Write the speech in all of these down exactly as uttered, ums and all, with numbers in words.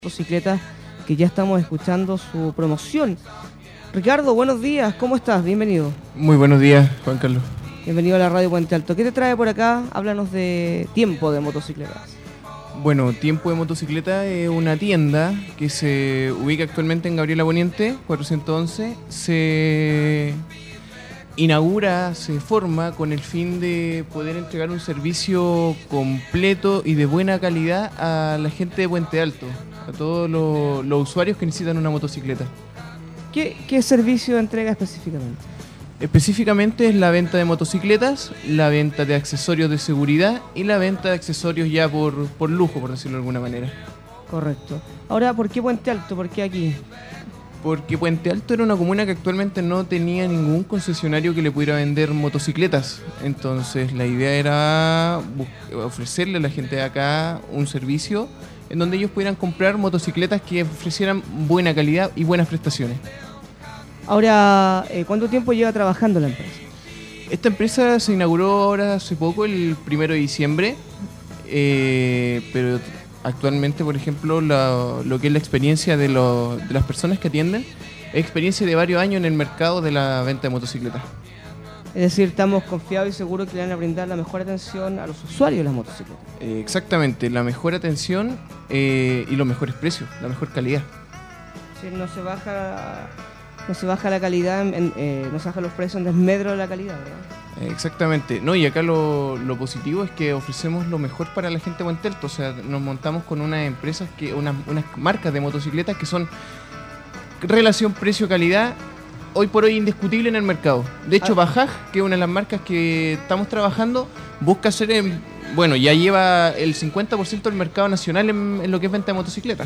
Motocicletas, que ya estamos escuchando su promoción. Ricardo, buenos días, ¿cómo estás? Bienvenido. Muy buenos días, Juan Carlos. Bienvenido a la Radio Puente Alto. ¿Qué te trae por acá? Háblanos de Tiempo de Motocicletas. Bueno, Tiempo de Motocicleta es una tienda que se ubica actualmente en Gabriela Poniente, cuatrocientos once. Se inaugura, se forma con el fin de poder entregar un servicio completo y de buena calidad a la gente de Puente Alto, a todos los, los usuarios que necesitan una motocicleta. ¿Qué, qué servicio entrega específicamente? Específicamente es la venta de motocicletas, la venta de accesorios de seguridad y la venta de accesorios ya por, por lujo, por decirlo de alguna manera. Correcto. Ahora, ¿por qué Puente Alto? ¿Por qué aquí? Porque Puente Alto era una comuna que actualmente no tenía ningún concesionario que le pudiera vender motocicletas. Entonces la idea era ofrecerle a la gente de acá un servicio en donde ellos pudieran comprar motocicletas que ofrecieran buena calidad y buenas prestaciones. Ahora, eh, ¿cuánto tiempo lleva trabajando la empresa? Esta empresa se inauguró ahora hace poco, el primero de diciembre, eh, pero actualmente, por ejemplo, la, lo que es la experiencia de, lo, de las personas que atienden es experiencia de varios años en el mercado de la venta de motocicletas. Es decir, estamos confiados y seguros que le van a brindar la mejor atención a los usuarios de las motocicletas. Eh, exactamente, la mejor atención eh, y los mejores precios, la mejor calidad. Es decir, no se baja, no se baja la calidad, en, eh, no se bajan los precios en desmedro de la calidad, ¿verdad? Eh, exactamente, no, y acá lo, lo positivo es que ofrecemos lo mejor para la gente de Puente Alto. O sea, nos montamos con unas empresas, que unas, unas marcas de motocicletas que son relación precio-calidad hoy por hoy indiscutible en el mercado. De hecho, Ah. Bajaj, que es una de las marcas que estamos trabajando, busca ser, en, bueno, ya lleva el cincuenta por ciento del mercado nacional en, en lo que es venta de motocicletas.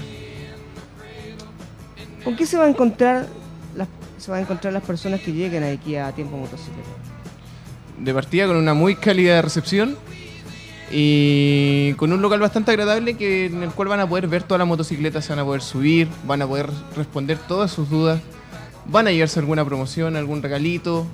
¿Con qué se va a encontrar las, se van a encontrar las personas que lleguen aquí a Tiempo Motocicleta? De partida con una muy cálida recepción y con un local bastante agradable que, en el cual van a poder ver todas las motocicletas, se van a poder subir, van a poder responder todas sus dudas, van a llevarse alguna promoción, algún regalito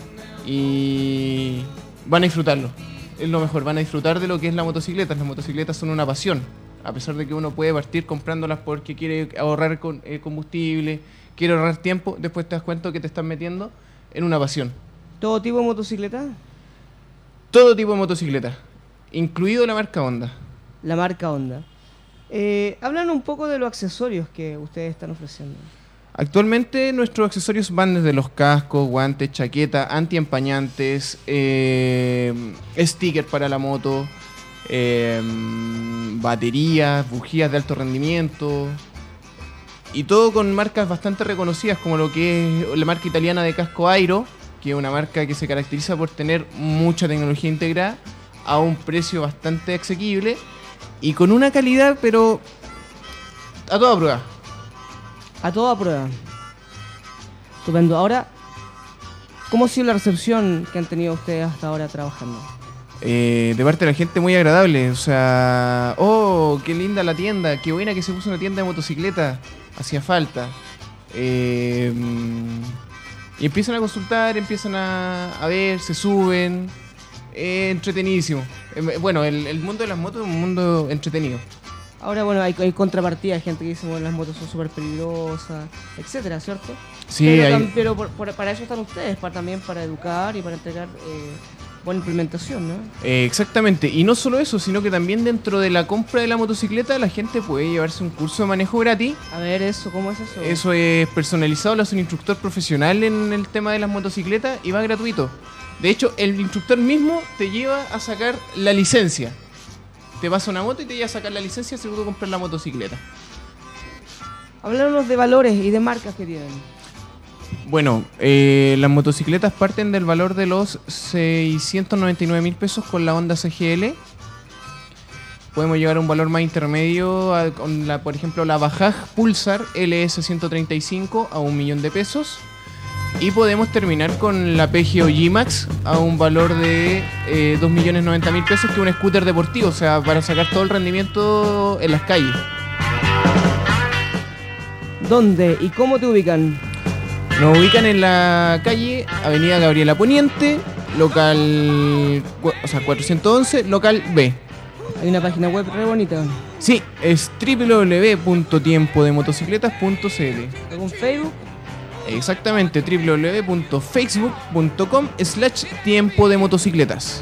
y van a disfrutarlo. Es lo mejor, van a disfrutar de lo que es la motocicleta. Las motocicletas son una pasión, a pesar de que uno puede partir comprándolas porque quiere ahorrar con, eh, combustible, quiere ahorrar tiempo, después te das cuenta que te estás metiendo en una pasión. ¿Todo tipo de motocicleta? Todo tipo de motocicleta, incluido la marca Honda. La marca Honda. Eh, hablan un poco de los accesorios que ustedes están ofreciendo. Actualmente nuestros accesorios van desde los cascos, guantes, chaqueta, antiempañantes, eh, sticker para la moto, eh, baterías, bujías de alto rendimiento y todo con marcas bastante reconocidas como lo que es la marca italiana de casco Airo, que es una marca que se caracteriza por tener mucha tecnología integrada a un precio bastante asequible y con una calidad pero a toda prueba. A toda prueba. Estupendo. Ahora, ¿cómo ha sido la recepción que han tenido ustedes hasta ahora trabajando? Eh, de parte de la gente muy agradable. O sea, oh, qué linda la tienda, qué buena que se puso una tienda de motocicleta, hacía falta. Eh, y empiezan a consultar, empiezan a, a ver, se suben. Eh, entretenidísimo. Eh, bueno, el, el mundo de las motos es un mundo entretenido. Ahora, bueno, hay, hay contrapartida, hay gente que dice, bueno, las motos son súper peligrosas, etcétera, ¿cierto? Sí, pero hay... tam- pero por, por- para eso están ustedes, para, también para educar y para entregar eh, buena implementación, ¿no? Eh, exactamente, y no solo eso, sino que también dentro de la compra de la motocicleta la gente puede llevarse un curso de manejo gratis. A ver, eso, ¿cómo es eso? Eso es personalizado, lo hace un instructor profesional en el tema de las motocicletas y va gratuito. De hecho, el instructor mismo te lleva a sacar la licencia. Te pasa una moto y te lleva a sacar la licencia si tú compras la motocicleta. Háblanos de valores y de marcas que tienen. Bueno, eh, las motocicletas parten del valor de los seiscientos noventa y nueve mil pesos con la Honda C G L. Podemos llegar a un valor más intermedio a- con la, por ejemplo, la Bajaj Pulsar L S ciento treinta y cinco a un millón de pesos. Y podemos terminar con la P G O G-Max a un valor de eh, dos millones noventa mil pesos, que es un scooter deportivo, o sea, para sacar todo el rendimiento en las calles. ¿Dónde y cómo te ubican? Nos ubican en la calle Avenida Gabriela Poniente, local, cua- o sea, cuatrocientos once, local B. Hay una página web re bonita. Sí, es doble u doble u doble u punto tiempo de motocicletas punto c l. ¿Algún Facebook? Exactamente, doble u doble u doble u punto facebook punto com slash tiempo de motocicletas.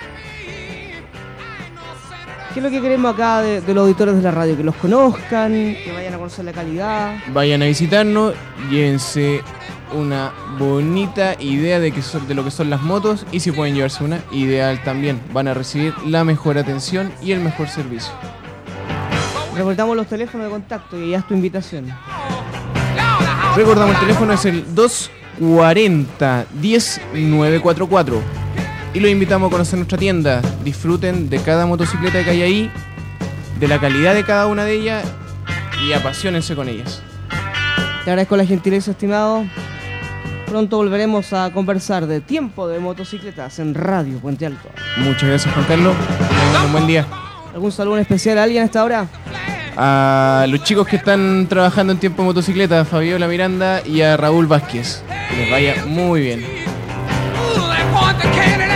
¿Qué es lo que queremos acá de, de los auditores de la radio? Que los conozcan, que vayan a conocer la calidad. Vayan a visitarnos, llévense una bonita idea de, que son, de lo que son las motos, y si pueden llevarse una, ideal también. Van a recibir la mejor atención y el mejor servicio. Recordamos los teléfonos de contacto y ya es tu invitación. Recordamos, el teléfono es el dos cuarenta, diez, novecientos cuarenta y cuatro. Y los invitamos a conocer nuestra tienda. Disfruten de cada motocicleta que hay ahí, de la calidad de cada una de ellas, y apasionense con ellas. Te agradezco la gentileza, estimado. Pronto volveremos a conversar de tiempo de motocicletas en Radio Puente Alto. Muchas gracias, Juan Carlos. Que tengan un buen día. ¿Algún saludo especial a alguien a esta hora? A los chicos que están trabajando en tiempo de motocicleta, a Fabiola Miranda y a Raúl Vázquez. Que les vaya muy bien.